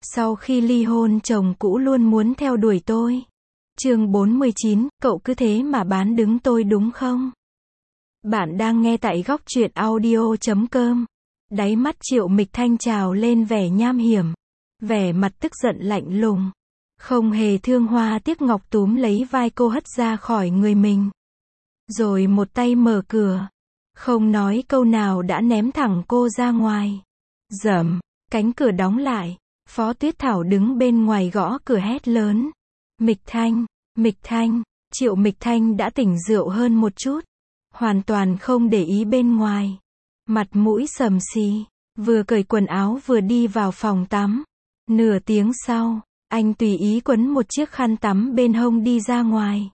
Sau khi ly hôn chồng cũ luôn muốn theo đuổi tôi. Chương 49, cậu cứ thế mà bán đứng tôi đúng không? Bạn đang nghe tại góc truyện audio.com. Đáy mắt Triệu Mịch Thanh trào lên vẻ nham hiểm. Vẻ mặt tức giận lạnh lùng. Không hề thương hoa tiếc ngọc túm lấy vai cô hất ra khỏi người mình. Rồi một tay mở cửa. Không nói câu nào đã ném thẳng cô ra ngoài. Rầm, cánh cửa đóng lại. Phó Tuyết Thảo đứng bên ngoài gõ cửa hét lớn. Mịch Thanh, Triệu Mịch Thanh đã tỉnh rượu hơn một chút. Hoàn toàn không để ý bên ngoài. Mặt mũi sầm xì, vừa cởi quần áo vừa đi vào phòng tắm. Nửa tiếng sau, anh tùy ý quấn một chiếc khăn tắm bên hông đi ra ngoài.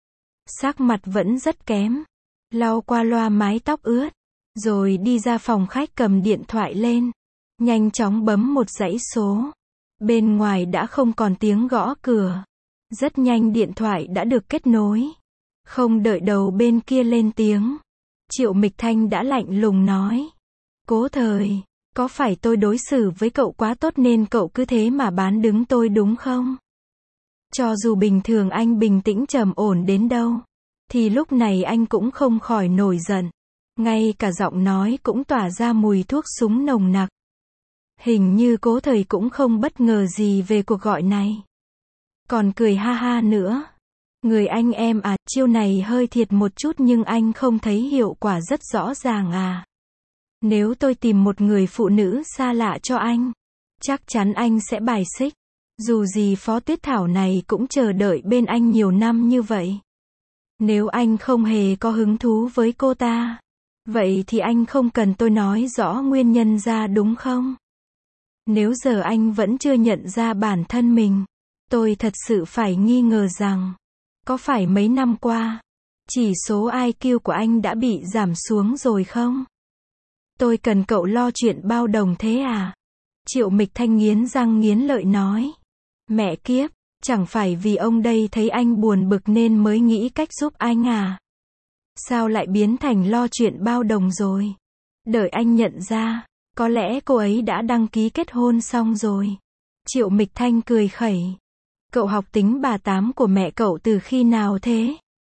Sắc mặt vẫn rất kém. Lau qua loa mái tóc ướt. Rồi đi ra phòng khách cầm điện thoại lên. Nhanh chóng bấm một dãy số. Bên ngoài đã không còn tiếng gõ cửa. Rất nhanh điện thoại đã được kết nối. Không đợi đầu bên kia lên tiếng. Triệu Mịch Thanh đã lạnh lùng nói. Cố Thời, có phải tôi đối xử với cậu quá tốt nên cậu cứ thế mà bán đứng tôi đúng không? Cho dù bình thường anh bình tĩnh trầm ổn đến đâu, thì lúc này anh cũng không khỏi nổi giận. Ngay cả giọng nói cũng tỏa ra mùi thuốc súng nồng nặc. Hình như Cố Thời cũng không bất ngờ gì về cuộc gọi này. Còn cười ha ha nữa. Người anh em à, chiêu này hơi thiệt một chút nhưng anh không thấy hiệu quả rất rõ ràng à. Nếu tôi tìm một người phụ nữ xa lạ cho anh, chắc chắn anh sẽ bài xích. Dù gì Phó Tuyết Thảo này cũng chờ đợi bên anh nhiều năm như vậy. Nếu anh không hề có hứng thú với cô ta, vậy thì anh không cần tôi nói rõ nguyên nhân ra đúng không? Nếu giờ anh vẫn chưa nhận ra bản thân mình, tôi thật sự phải nghi ngờ rằng, có phải mấy năm qua, chỉ số IQ của anh đã bị giảm xuống rồi không? Tôi cần cậu lo chuyện bao đồng thế à? Triệu Mịch Thanh nghiến răng nghiến lợi nói. Mẹ kiếp, chẳng phải vì ông đây thấy anh buồn bực nên mới nghĩ cách giúp anh à? Sao lại biến thành lo chuyện bao đồng rồi? Đợi anh nhận ra, có lẽ cô ấy đã đăng ký kết hôn xong rồi. Triệu Mịch Thanh cười khẩy. Cậu học tính bà tám của mẹ cậu từ khi nào thế?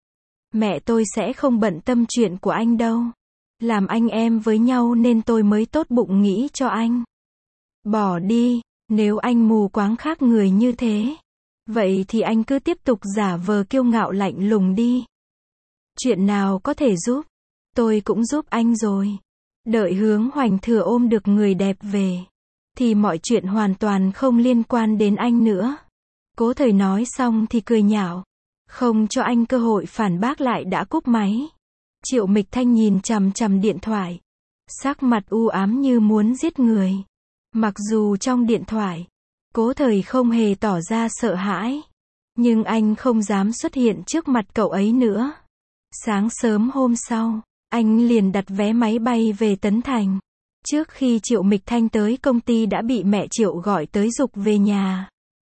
Mẹ tôi sẽ không bận tâm chuyện của anh đâu. Làm anh em với nhau nên tôi mới tốt bụng nghĩ cho anh. Bỏ đi, nếu anh mù quáng khác người như thế, vậy thì anh cứ tiếp tục giả vờ kiêu ngạo lạnh lùng đi. Chuyện nào có thể giúp, tôi cũng giúp anh rồi. Đợi Hướng Hoành Thừa ôm được người đẹp về, thì mọi chuyện hoàn toàn không liên quan đến anh nữa. Cố Thời nói xong thì cười nhạo, không cho anh cơ hội phản bác lại đã cúp máy. Triệu Mịch Thanh nhìn chằm chằm điện thoại, sắc mặt u ám như muốn giết người. Mặc dù trong điện thoại, Cố Thời không hề tỏ ra sợ hãi, nhưng anh không dám xuất hiện trước mặt cậu ấy nữa. Sáng sớm hôm sau, anh liền đặt vé máy bay về Tấn Thành. Trước khi Triệu Mịch Thanh tới công ty đã bị mẹ Triệu gọi tới giục về nhà.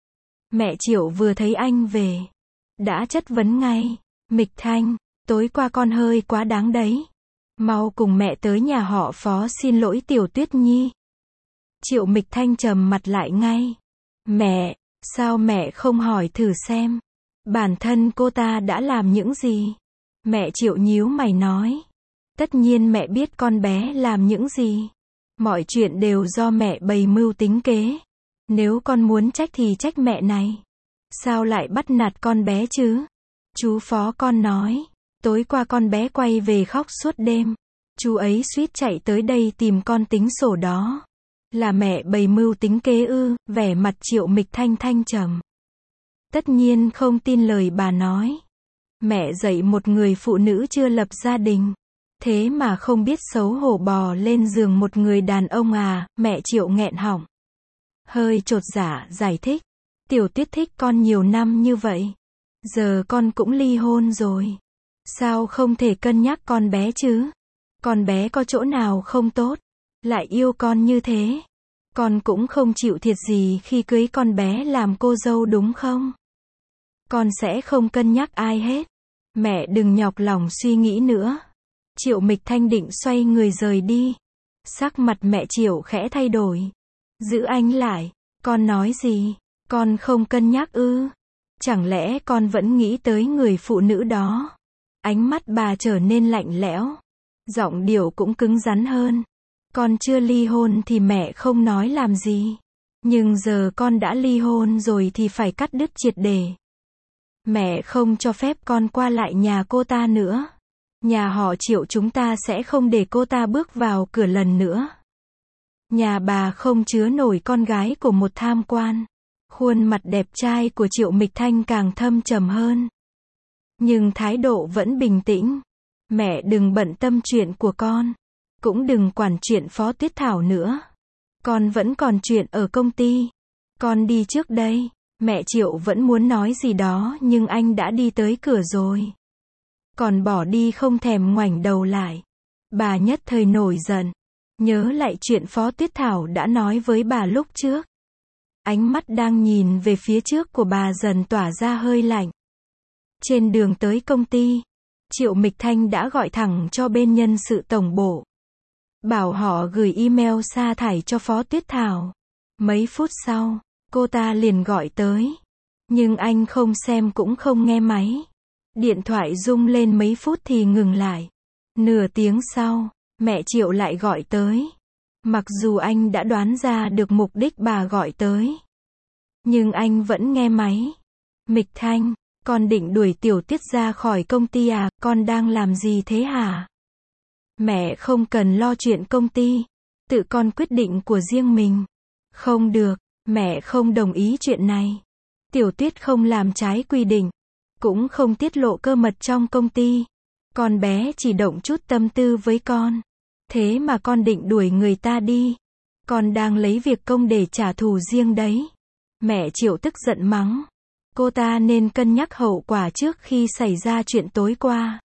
Mẹ Triệu vừa thấy anh về, đã chất vấn ngay. Mịch Thanh, tối qua con hơi quá đáng đấy. Mau cùng mẹ tới nhà họ Phó xin lỗi Tiểu Tuyết Nhi. Triệu Mịch Thanh trầm mặt lại ngay. Mẹ, sao mẹ không hỏi thử xem, bản thân cô ta đã làm những gì? Mẹ Triệu nhíu mày nói. Tất nhiên mẹ biết con bé làm những gì. Mọi chuyện đều do mẹ bày mưu tính kế. Nếu con muốn trách thì trách mẹ này. Sao lại bắt nạt con bé chứ? Chú Phó con nói, tối qua con bé quay về khóc suốt đêm. Chú ấy suýt chạy tới đây tìm con tính sổ đó. Là mẹ bày mưu tính kế ư? Vẻ mặt Triệu Mịch Thanh thanh trầm. Tất nhiên không tin lời bà nói. Mẹ dạy một người phụ nữ chưa lập gia đình, thế mà không biết xấu hổ bò lên giường một người đàn ông à? Mẹ Triệu nghẹn họng, hơi chột dạ giải thích. Tiểu Tuyết thích con nhiều năm như vậy, giờ con cũng ly hôn rồi, sao không thể cân nhắc con bé chứ? Con bé có chỗ nào không tốt, lại yêu con như thế? Con cũng không chịu thiệt gì khi cưới con bé làm cô dâu đúng không? Con sẽ không cân nhắc ai hết. Mẹ đừng nhọc lòng suy nghĩ nữa. Triệu Mịch Thanh định xoay người rời đi. Sắc mặt mẹ Triệu khẽ thay đổi. Giữ anh lại. Con nói gì? Con không cân nhắc ư? Chẳng lẽ con vẫn nghĩ tới người phụ nữ đó? Ánh mắt bà trở nên lạnh lẽo. Giọng điệu cũng cứng rắn hơn. Con chưa ly hôn thì mẹ không nói làm gì. Nhưng giờ con đã ly hôn rồi thì phải cắt đứt triệt để. Mẹ không cho phép con qua lại nhà cô ta nữa. Nhà họ Triệu chúng ta sẽ không để cô ta bước vào cửa lần nữa. Nhà bà không chứa nổi con gái của một tham quan. Khuôn mặt đẹp trai của Triệu Mịch Thanh càng thâm trầm hơn. Nhưng thái độ vẫn bình tĩnh. Mẹ đừng bận tâm chuyện của con. Cũng đừng quản chuyện Phó Tuyết Thảo nữa. Con vẫn còn chuyện ở công ty. Con đi trước đây. Mẹ Triệu vẫn muốn nói gì đó nhưng anh đã đi tới cửa rồi. Còn bỏ đi không thèm ngoảnh đầu lại. Bà nhất thời nổi giận. Nhớ lại chuyện Phó Tuyết Thảo đã nói với bà lúc trước. Ánh mắt đang nhìn về phía trước của bà dần tỏa ra hơi lạnh. Trên đường tới công ty, Triệu Mịch Thanh đã gọi thẳng cho bên nhân sự tổng bộ. Bảo họ gửi email sa thải cho Phó Tuyết Thảo. Mấy phút sau, cô ta liền gọi tới. Nhưng anh không xem cũng không nghe máy. Điện thoại rung lên mấy phút thì ngừng lại. Nửa tiếng sau, mẹ Triệu lại gọi tới. Mặc dù anh đã đoán ra được mục đích bà gọi tới. Nhưng anh vẫn nghe máy. Mịch Thanh, con định đuổi Tiểu Tiết ra khỏi công ty à, con đang làm gì thế hả? Mẹ không cần lo chuyện công ty. Tự con quyết định của riêng mình. Không được, mẹ không đồng ý chuyện này. Tiểu Tuyết không làm trái quy định. Cũng không tiết lộ cơ mật trong công ty. Con bé chỉ động chút tâm tư với con. Thế mà con định đuổi người ta đi. Con đang lấy việc công để trả thù riêng đấy. Mẹ Triệu tức giận mắng. Cô ta nên cân nhắc hậu quả trước khi xảy ra chuyện tối qua.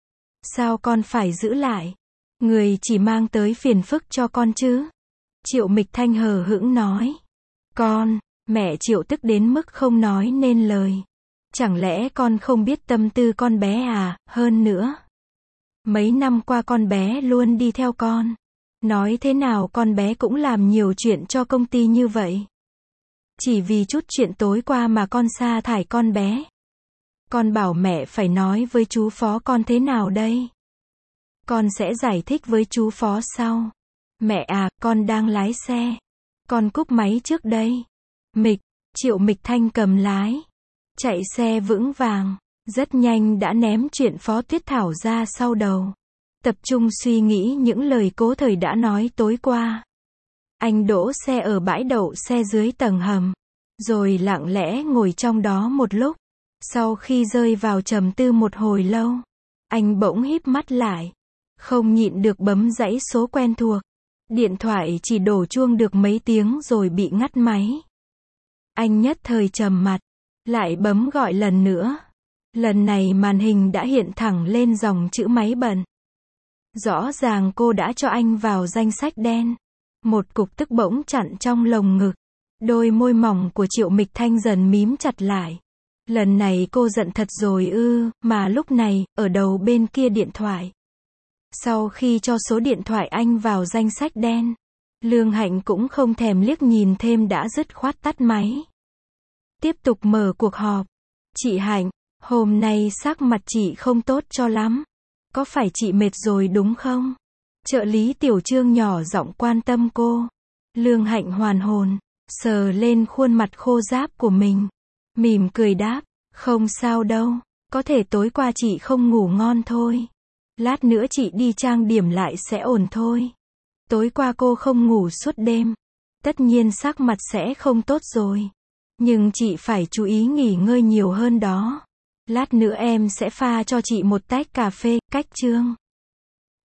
Sao con phải giữ lại? Người chỉ mang tới phiền phức cho con chứ? Triệu Mịch Thanh hờ hững nói. Con, mẹ Triệu tức đến mức không nói nên lời. Chẳng lẽ con không biết tâm tư con bé à, hơn nữa. Mấy năm qua con bé luôn đi theo con. Nói thế nào con bé cũng làm nhiều chuyện cho công ty như vậy. Chỉ vì chút chuyện tối qua mà con sa thải con bé. Con bảo mẹ phải nói với chú Phó con thế nào đây? Con sẽ giải thích với chú Phó sau. Mẹ à, con đang lái xe. Con cúp máy trước đây. Triệu Mịch Thanh cầm lái. Chạy xe vững vàng. Rất nhanh đã ném chuyện Phó Tuyết Thảo ra sau đầu. Tập trung suy nghĩ những lời Cố Thời đã nói tối qua. Anh đỗ xe ở bãi đậu xe dưới tầng hầm. Rồi lặng lẽ ngồi trong đó một lúc. Sau khi rơi vào trầm tư một hồi lâu, anh bỗng híp mắt lại. Không nhịn được bấm dãy số quen thuộc. Điện thoại chỉ đổ chuông được mấy tiếng rồi bị ngắt máy. Anh nhất thời trầm mặt. Lại bấm gọi lần nữa. Lần này màn hình đã hiện thẳng lên dòng chữ máy bận. Rõ ràng cô đã cho anh vào danh sách đen. Một cục tức bỗng chặn trong lồng ngực. Đôi môi mỏng của Triệu Mịch Thanh dần mím chặt lại. Lần này cô giận thật rồi ư, mà lúc này, ở đầu bên kia điện thoại. Sau khi cho số điện thoại anh vào danh sách đen, Lương Hạnh cũng không thèm liếc nhìn thêm đã dứt khoát tắt máy. Tiếp tục mở cuộc họp. Chị Hạnh, hôm nay sắc mặt chị không tốt cho lắm. Có phải chị mệt rồi đúng không? Trợ lý Tiểu Trương nhỏ giọng quan tâm cô. Lương Hạnh hoàn hồn, sờ lên khuôn mặt khô ráp của mình. Mỉm cười đáp, không sao đâu. Có thể tối qua chị không ngủ ngon thôi. Lát nữa chị đi trang điểm lại sẽ ổn thôi. Tối qua cô không ngủ suốt đêm. Tất nhiên sắc mặt sẽ không tốt rồi. Nhưng chị phải chú ý nghỉ ngơi nhiều hơn đó. Lát nữa em sẽ pha cho chị một tách cà phê, cách Trương.